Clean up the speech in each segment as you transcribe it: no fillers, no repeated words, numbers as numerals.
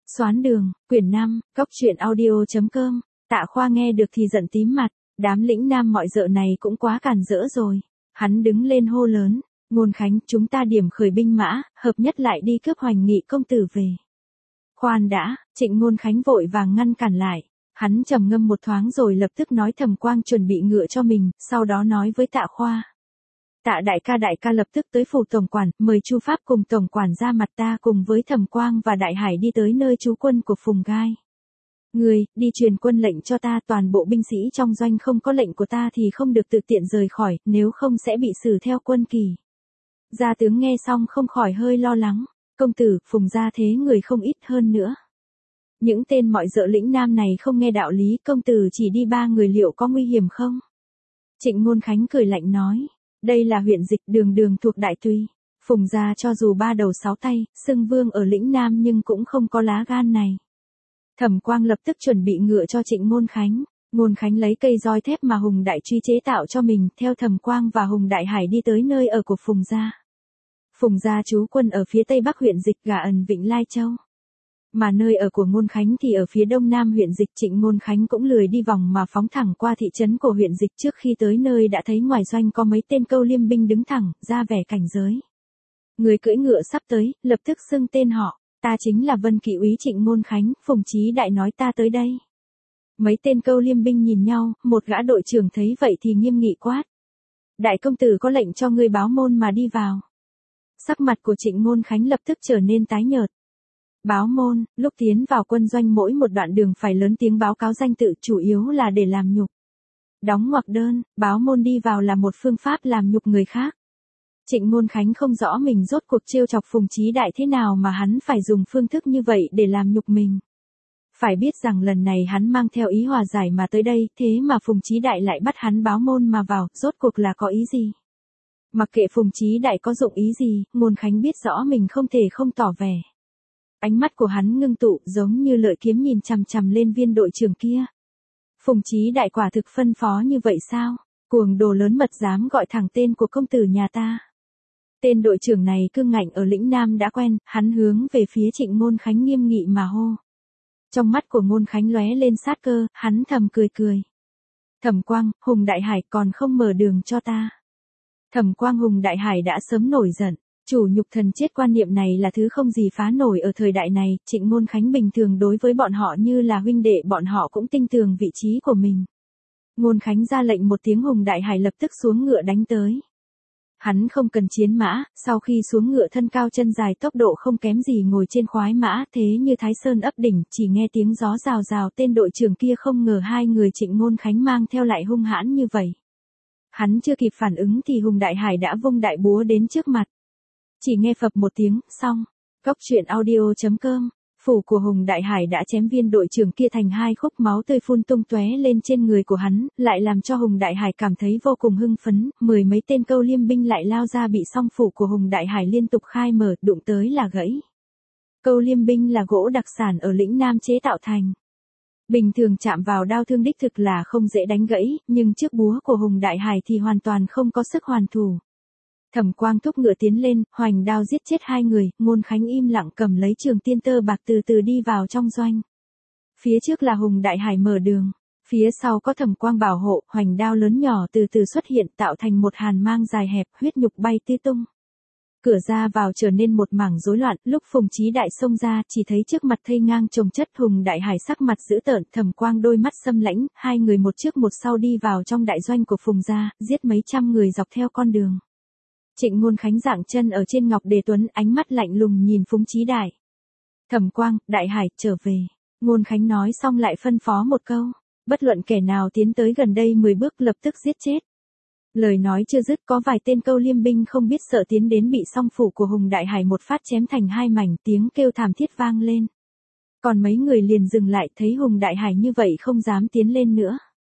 Xoán đường, quyển 5, Cóc truyện audio.com, Tạ Khoa nghe được thì giận tím mặt, đám lĩnh nam mọi dợ này cũng quá càn rỡ rồi. Hắn đứng lên hô lớn, Ngôn Khánh, chúng ta điểm khởi binh mã, hợp nhất lại đi cướp Hoành Nghị công tử về. Khoan đã, Trịnh Ngôn Khánh vội vàng ngăn cản lại. Hắn trầm ngâm một thoáng rồi lập tức nói Thẩm Quang chuẩn bị ngựa cho mình, sau đó nói với Tạ Khoa. Tạ đại ca lập tức tới phủ tổng quản, mời Chu Pháp cùng tổng quản ra mặt, ta cùng với Thẩm Quang và Đại Hải đi tới nơi trú quân của Phùng Gai. Người, đi truyền quân lệnh cho ta, toàn bộ binh sĩ trong doanh không có lệnh của ta thì không được tự tiện rời khỏi, nếu không sẽ bị xử theo quân kỳ. Gia tướng nghe xong không khỏi hơi lo lắng, công tử, Phùng gia thế người không ít hơn nữa. Những tên mọi dợ lĩnh nam này không nghe đạo lý, công tử chỉ đi 3 người liệu có nguy hiểm không? Trịnh Ngôn Khánh cười lạnh nói. Đây là huyện dịch, đường thuộc Đại Tùy. Phùng gia cho dù 3 đầu 6 tay, xưng vương ở lĩnh Nam nhưng cũng không có lá gan này. Thẩm Quang lập tức chuẩn bị ngựa cho Trịnh Ngôn Khánh. Ngôn Khánh lấy cây roi thép mà Hùng Đại Truy chế tạo cho mình, theo Thẩm Quang và Hùng Đại Hải đi tới nơi ở của Phùng gia. Phùng gia trú quân ở phía tây bắc huyện dịch Gà Ẩn Vịnh Lai Châu. Mà nơi ở của Ngôn Khánh thì ở phía đông nam huyện dịch. Trịnh Ngôn Khánh cũng lười đi vòng mà phóng thẳng qua thị trấn của huyện dịch. Trước khi tới nơi đã thấy ngoài doanh có mấy tên câu liêm binh đứng thẳng, ra vẻ cảnh giới. Người cưỡi ngựa sắp tới, lập tức xưng tên họ, ta chính là Vân Kỵ úy Trịnh Ngôn Khánh, Phùng Chí đại nói ta tới đây. Mấy tên câu liêm binh nhìn nhau, một gã đội trưởng thấy vậy thì nghiêm nghị quát. Đại công tử có lệnh cho ngươi báo môn mà đi vào. Sắc mặt của Trịnh Ngôn Khánh lập tức trở nên tái nhợt. Báo môn, lúc tiến vào quân doanh mỗi một đoạn đường phải lớn tiếng báo cáo danh tự, chủ yếu là để làm nhục. Đóng ngoặc đơn, báo môn đi vào là một phương pháp làm nhục người khác. Trịnh Ngôn Khánh không rõ mình rốt cuộc trêu chọc Phùng Chí đại thế nào mà hắn phải dùng phương thức như vậy để làm nhục mình. Phải biết rằng lần này hắn mang theo ý hòa giải mà tới đây, thế mà Phùng Chí đại lại bắt hắn báo môn mà vào, rốt cuộc là có ý gì? Mặc kệ Phùng Chí đại có dụng ý gì, Ngôn Khánh biết rõ mình không thể không tỏ vẻ. Ánh mắt của hắn ngưng tụ giống như lợi kiếm nhìn chằm chằm lên viên đội trưởng kia. Phùng Chí đại quả thực phân phó như vậy sao? Cuồng đồ lớn mật dám gọi thẳng tên của công tử nhà ta. Tên đội trưởng này cương ngạnh ở lĩnh Nam đã quen, hắn hướng về phía Trịnh Ngôn Khánh nghiêm nghị mà hô. Trong mắt của Ngôn Khánh lóe lên sát cơ, hắn thầm cười. Thẩm Quang, Hùng Đại Hải còn không mở đường cho ta. Thẩm Quang Hùng Đại Hải đã sớm nổi giận. Chủ nhục thần chết quan niệm này là thứ không gì phá nổi ở thời đại này, Trịnh Ngôn Khánh bình thường đối với bọn họ như là huynh đệ, bọn họ cũng tin tưởng vị trí của mình. Ngôn Khánh ra lệnh một tiếng, Hùng Đại Hải lập tức xuống ngựa đánh tới. Hắn không cần chiến mã, sau khi xuống ngựa thân cao chân dài tốc độ không kém gì ngồi trên khoái mã, thế như Thái Sơn ấp đỉnh, chỉ nghe tiếng gió rào rào, tên đội trưởng kia không ngờ 2 người Trịnh Ngôn Khánh mang theo lại hung hãn như vậy. Hắn chưa kịp phản ứng thì Hùng Đại Hải đã vung đại búa đến trước mặt. Chỉ nghe phập một tiếng, xong. Cóc truyện audio.com, phủ của Hùng Đại Hải đã chém viên đội trưởng kia thành 2 khúc, máu tươi phun tung tóe lên trên người của hắn, lại làm cho Hùng Đại Hải cảm thấy vô cùng hưng phấn, 10 mấy tên câu liêm binh lại lao ra bị song phủ của Hùng Đại Hải liên tục khai mở, đụng tới là gãy. Câu liêm binh là gỗ đặc sản ở lĩnh Nam chế tạo thành. Bình thường chạm vào đao thương đích thực là không dễ đánh gãy, nhưng chiếc búa của Hùng Đại Hải thì hoàn toàn không có sức hoàn thủ. Thẩm Quang thúc ngựa tiến lên, hoành đao giết chết 2 người, Ngôn Khánh im lặng cầm lấy trường tiên tơ bạc từ từ đi vào trong doanh. Phía trước là Hùng Đại Hải mở đường, phía sau có Thẩm Quang bảo hộ, hoành đao lớn nhỏ từ từ xuất hiện tạo thành một hàn mang dài hẹp, huyết nhục bay tứ tung. Cửa ra vào trở nên một mảng rối loạn, lúc Phùng Chí đại xông ra, chỉ thấy trước mặt thây ngang chồng chất, Hùng Đại Hải sắc mặt dữ tợn, Thẩm Quang đôi mắt xâm lãnh, 2 người một trước một sau đi vào trong đại doanh của Phùng gia, giết mấy trăm người dọc theo con đường. Trịnh Ngôn Khánh dạng chân ở trên ngọc đề tuấn, ánh mắt lạnh lùng nhìn Phùng Chí đại. Thẩm Quang, Đại Hải, trở về. Ngôn Khánh nói xong lại phân phó một câu, bất luận kẻ nào tiến tới gần đây 10 bước lập tức giết chết. Lời nói chưa dứt có vài tên câu liêm binh không biết sợ tiến đến bị song phủ của Hùng Đại Hải một phát chém thành 2 mảnh, tiếng kêu thảm thiết vang lên. Còn mấy người liền dừng lại, thấy Hùng Đại Hải như vậy không dám tiến lên nữa.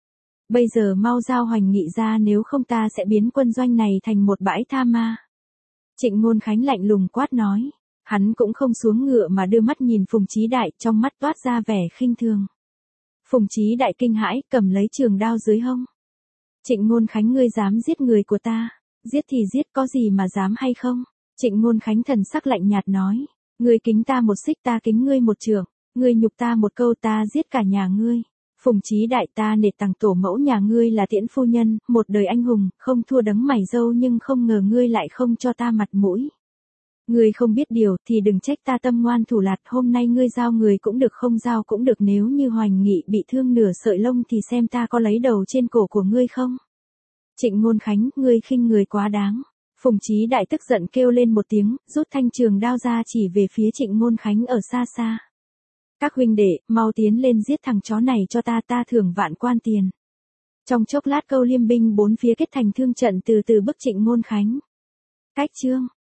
Bây giờ mau giao Hoành Nghị ra, nếu không ta sẽ biến quân doanh này thành một bãi tha ma. Trịnh Ngôn Khánh lạnh lùng quát nói. Hắn cũng không xuống ngựa mà đưa mắt nhìn Phùng Chí đại, trong mắt toát ra vẻ khinh thường. Phùng Chí đại kinh hãi, cầm lấy trường đao dưới hông. Trịnh Ngôn Khánh, ngươi dám giết người của ta, giết thì giết, có gì mà dám hay không? Trịnh Ngôn Khánh thần sắc lạnh nhạt nói, ngươi kính ta một xích, ta kính ngươi một trượng. Ngươi nhục ta một câu ta giết cả nhà ngươi. Phùng Chí Đại ta nể tằng tổ mẫu nhà ngươi là Tiễn phu nhân, một đời anh hùng, không thua đấng mày râu nhưng không ngờ ngươi lại không cho ta mặt mũi. Ngươi không biết điều thì đừng trách ta tâm ngoan thủ lạt, hôm nay ngươi giao người cũng được không giao cũng được, nếu như Hoành Nghị bị thương nửa sợi lông thì xem ta có lấy đầu trên cổ của ngươi không. Trịnh Ngôn Khánh, ngươi khinh người quá đáng. Phùng Chí Đại tức giận kêu lên một tiếng, rút thanh trường đao ra chỉ về phía Trịnh Ngôn Khánh ở xa xa. Các huynh đệ, mau tiến lên giết thằng chó này cho ta, ta thưởng vạn quan tiền. Trong chốc lát Câu Liêm binh bốn phía kết thành thương trận từ từ bức Trịnh Ngôn Khánh. Cách chương